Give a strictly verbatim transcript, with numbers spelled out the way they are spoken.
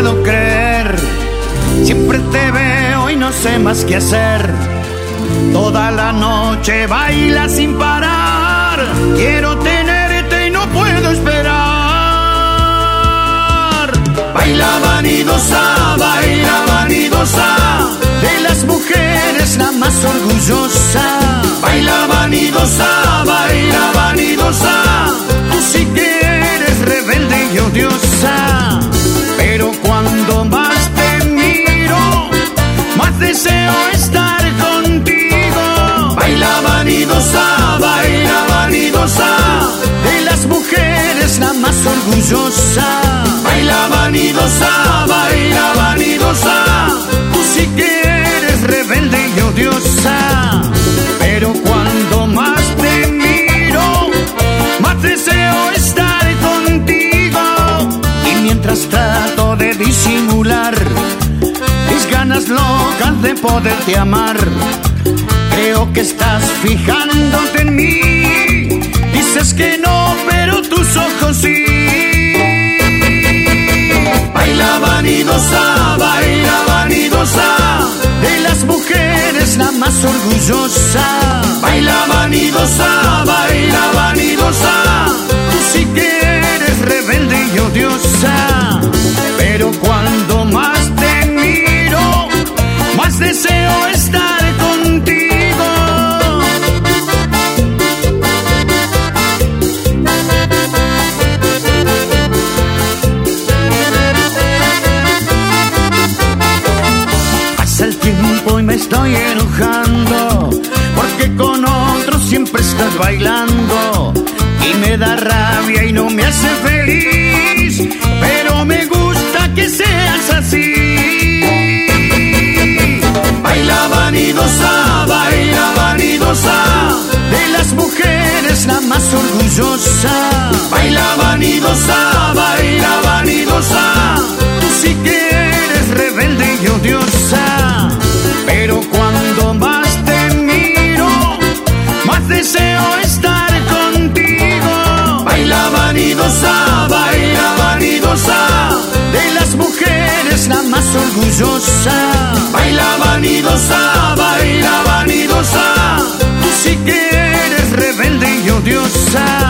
puedo creer. Siempre te veo y no sé más qué hacer. Toda la noche baila sin parar. Quiero tenerte y no puedo esperar. Baila vanidosa, baila vanidosa, de las mujeres la más orgullosa. Baila vanidosa, baila vanidosa, tú sí que eres rebelde y odiosa. Pero cuando más te miro, más deseo estar contigo. Baila vanidosa, baila vanidosa, de las mujeres la más orgullosa. Baila vanidosa, baila vanidosa, tú sí que eres rebelde y odiosa. Pero cuando más te miro, más deseo estar contigo. Y mientras trato de disimular mis ganas locas de poderte amar, creo que estás fijándote en mí. Dices que no, pero tus ojos sí. Baila vanidosa, baila vanidosa, de las mujeres la más orgullosa. Baila vanidosa, baila vanidosa, tú sí que eres rebelde y odiosa. Pero cuando más te miro, más deseo estar contigo. Pasa el tiempo y me estoy enojando, porque con otros siempre estás bailando. Y me da rabia y no me hace feliz, pero me gusta que seas así. Baila vanidosa, baila vanidosa, de las mujeres la más orgullosa. Baila vanidosa, baila vanidosa, tú sí que eres rebelde y odiosa. Pero cuando más te miro, más deseo estar contigo. Baila vanidosa, baila vanidosa, de las mujeres la más orgullosa. Baila vanidosa, baila vanidosa, tú sí que eres rebelde y odiosa.